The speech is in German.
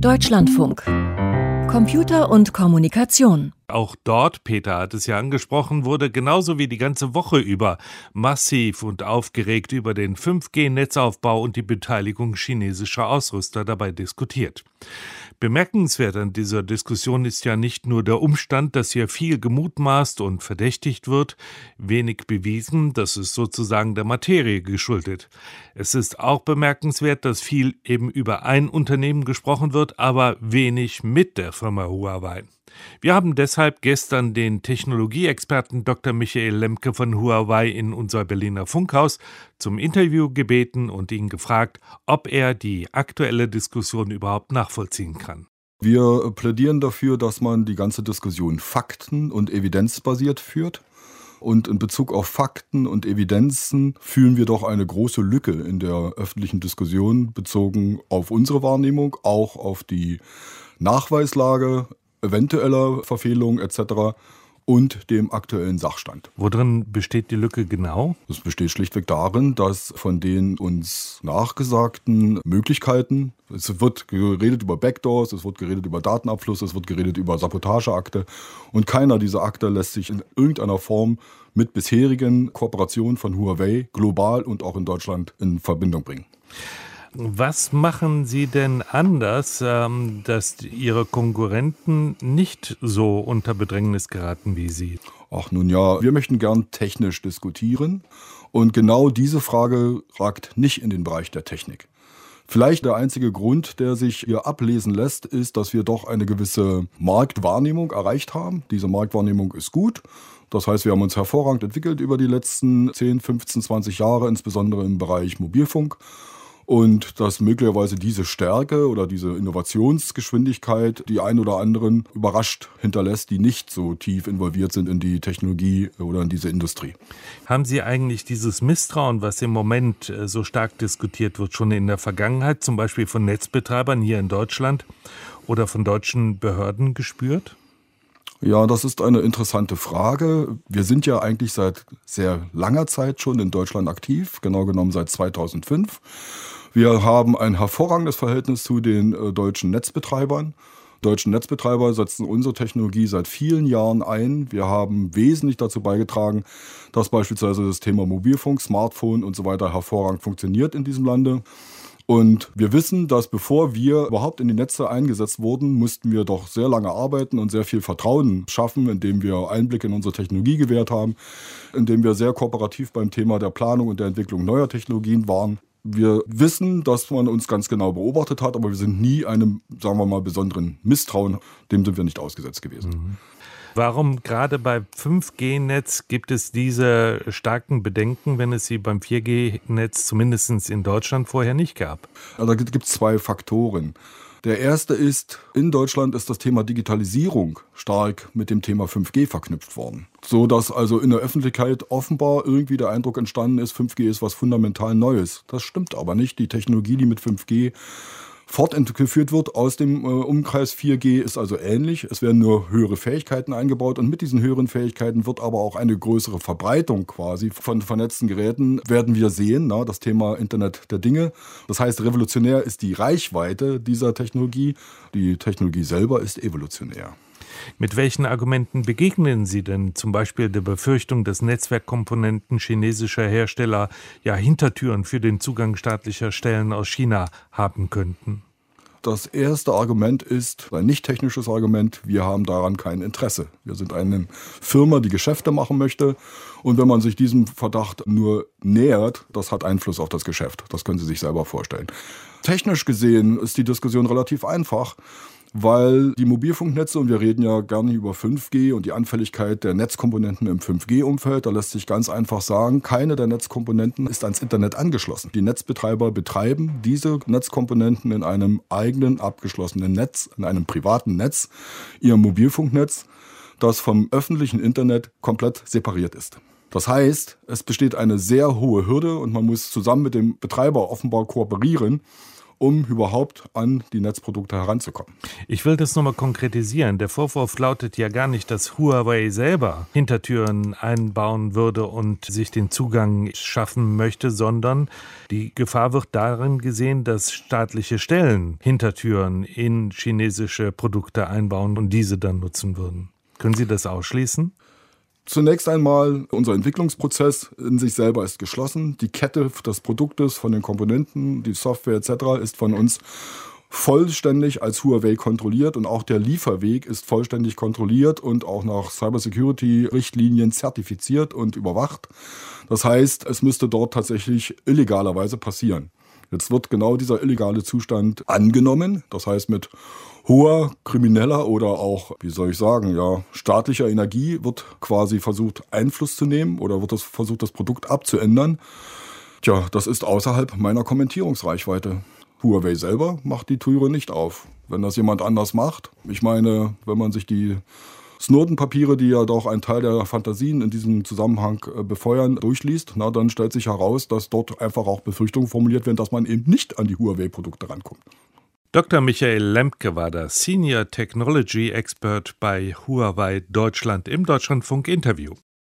Deutschlandfunk. Computer und Kommunikation. Auch dort, Peter hat es ja angesprochen, wurde genauso wie die ganze Woche über massiv und aufgeregt über den 5G-Netzaufbau und die Beteiligung chinesischer Ausrüster dabei diskutiert. Bemerkenswert an dieser Diskussion ist ja nicht nur der Umstand, dass hier viel gemutmaßt und verdächtigt wird, wenig bewiesen, das ist sozusagen der Materie geschuldet. Es ist auch bemerkenswert, dass viel eben über ein Unternehmen gesprochen wird, aber wenig mit der Firma Huawei. Wir haben deshalb gestern den Technologieexperten Dr. Michael Lemke von Huawei in unser Berliner Funkhaus zum Interview gebeten und ihn gefragt, ob er die aktuelle Diskussion überhaupt nachvollziehen kann. Wir plädieren dafür, dass man die ganze Diskussion fakten- und evidenzbasiert führt. Und in Bezug auf Fakten und Evidenzen fühlen wir doch eine große Lücke in der öffentlichen Diskussion bezogen auf unsere Wahrnehmung, auch auf die Nachweislage eventueller Verfehlungen etc. und dem aktuellen Sachstand. Worin besteht die Lücke genau? Das besteht schlichtweg darin, dass von den uns nachgesagten Möglichkeiten, es wird geredet über Backdoors, es wird geredet über Datenabfluss, es wird geredet über Sabotageakte und keiner dieser Akte lässt sich in irgendeiner Form mit bisherigen Kooperationen von Huawei global und auch in Deutschland in Verbindung bringen. Was machen Sie denn anders, dass Ihre Konkurrenten nicht so unter Bedrängnis geraten wie Sie? Ach nun ja, wir möchten gern technisch diskutieren und genau diese Frage ragt nicht in den Bereich der Technik. Vielleicht der einzige Grund, der sich hier ablesen lässt, ist, dass wir doch eine gewisse Marktwahrnehmung erreicht haben. Diese Marktwahrnehmung ist gut. Das heißt, wir haben uns hervorragend entwickelt über die letzten 10, 15, 20 Jahre, insbesondere im Bereich Mobilfunk. Und dass möglicherweise diese Stärke oder diese Innovationsgeschwindigkeit die ein oder anderen überrascht hinterlässt, die nicht so tief involviert sind in die Technologie oder in diese Industrie. Haben Sie eigentlich dieses Misstrauen, was im Moment so stark diskutiert wird, schon in der Vergangenheit, zum Beispiel von Netzbetreibern hier in Deutschland oder von deutschen Behörden gespürt? Ja, das ist eine interessante Frage. Wir sind ja eigentlich seit sehr langer Zeit schon in Deutschland aktiv, genau genommen seit 2005. Wir haben ein hervorragendes Verhältnis zu den deutschen Netzbetreibern. Deutschen Netzbetreiber setzen unsere Technologie seit vielen Jahren ein. Wir haben wesentlich dazu beigetragen, dass beispielsweise das Thema Mobilfunk, Smartphone und so weiter hervorragend funktioniert in diesem Lande. Und wir wissen, dass bevor wir überhaupt in die Netze eingesetzt wurden, mussten wir doch sehr lange arbeiten und sehr viel Vertrauen schaffen, indem wir Einblick in unsere Technologie gewährt haben, indem wir sehr kooperativ beim Thema der Planung und der Entwicklung neuer Technologien waren. Wir wissen, dass man uns ganz genau beobachtet hat, aber wir sind nie einem, sagen wir mal, besonderen Misstrauen, dem sind wir nicht ausgesetzt gewesen. Warum gerade bei 5G-Netz gibt es diese starken Bedenken, wenn es sie beim 4G-Netz zumindest in Deutschland vorher nicht gab? Da gibt es zwei Faktoren. Der erste ist, in Deutschland ist das Thema Digitalisierung stark mit dem Thema 5G verknüpft worden. So dass also in der Öffentlichkeit offenbar irgendwie der Eindruck entstanden ist, 5G ist was fundamental Neues. Das stimmt aber nicht. Die Technologie, die mit 5G fortgeführt wird aus dem Umkreis 4G, ist also ähnlich. Es werden nur höhere Fähigkeiten eingebaut und mit diesen höheren Fähigkeiten wird aber auch eine größere Verbreitung quasi von vernetzten Geräten werden wir sehen, das Thema Internet der Dinge. Das heißt, revolutionär ist die Reichweite dieser Technologie. Die Technologie selber ist evolutionär. Mit welchen Argumenten begegnen Sie denn zum Beispiel der Befürchtung, dass Netzwerkkomponenten chinesischer Hersteller Hintertüren für den Zugang staatlicher Stellen aus China haben könnten? Das erste Argument ist ein nicht technisches Argument. Wir haben daran kein Interesse. Wir sind eine Firma, die Geschäfte machen möchte. Und wenn man sich diesem Verdacht nur nähert, das hat Einfluss auf das Geschäft. Das können Sie sich selber vorstellen. Technisch gesehen ist die Diskussion relativ einfach, weil die Mobilfunknetze, und wir reden ja gerne über 5G und die Anfälligkeit der Netzkomponenten im 5G-Umfeld, da lässt sich ganz einfach sagen, keine der Netzkomponenten ist ans Internet angeschlossen. Die Netzbetreiber betreiben diese Netzkomponenten in einem eigenen abgeschlossenen Netz, in einem privaten Netz, ihr Mobilfunknetz, das vom öffentlichen Internet komplett separiert ist. Das heißt, es besteht eine sehr hohe Hürde und man muss zusammen mit dem Betreiber offenbar kooperieren, um überhaupt an die Netzprodukte heranzukommen. Ich will das nochmal konkretisieren. Der Vorwurf lautet ja gar nicht, dass Huawei selber Hintertüren einbauen würde und sich den Zugang schaffen möchte, sondern die Gefahr wird darin gesehen, dass staatliche Stellen Hintertüren in chinesische Produkte einbauen und diese dann nutzen würden. Können Sie das ausschließen? Zunächst einmal, unser Entwicklungsprozess in sich selber ist geschlossen. Die Kette des Produktes, von den Komponenten, die Software etc. ist von uns vollständig als Huawei kontrolliert und auch der Lieferweg ist vollständig kontrolliert und auch nach Cybersecurity-Richtlinien zertifiziert und überwacht. Das heißt, es müsste dort tatsächlich illegalerweise passieren. Jetzt wird genau dieser illegale Zustand angenommen, das heißt mit hoher krimineller oder auch, staatlicher Energie wird quasi versucht, Einfluss zu nehmen oder wird versucht, das Produkt abzuändern. Tja, das ist außerhalb meiner Kommentierungsreichweite. Huawei selber macht die Türe nicht auf. Wenn das jemand anders macht, ich meine, wenn man sich die Snowden-Papiere, die ja doch einen Teil der Fantasien in diesem Zusammenhang befeuern, durchliest, dann stellt sich heraus, dass dort einfach auch Befürchtungen formuliert werden, dass man eben nicht an die Huawei-Produkte rankommt. Dr. Michael Lemke war der Senior Technology Expert bei Huawei Deutschland im Deutschlandfunk-Interview.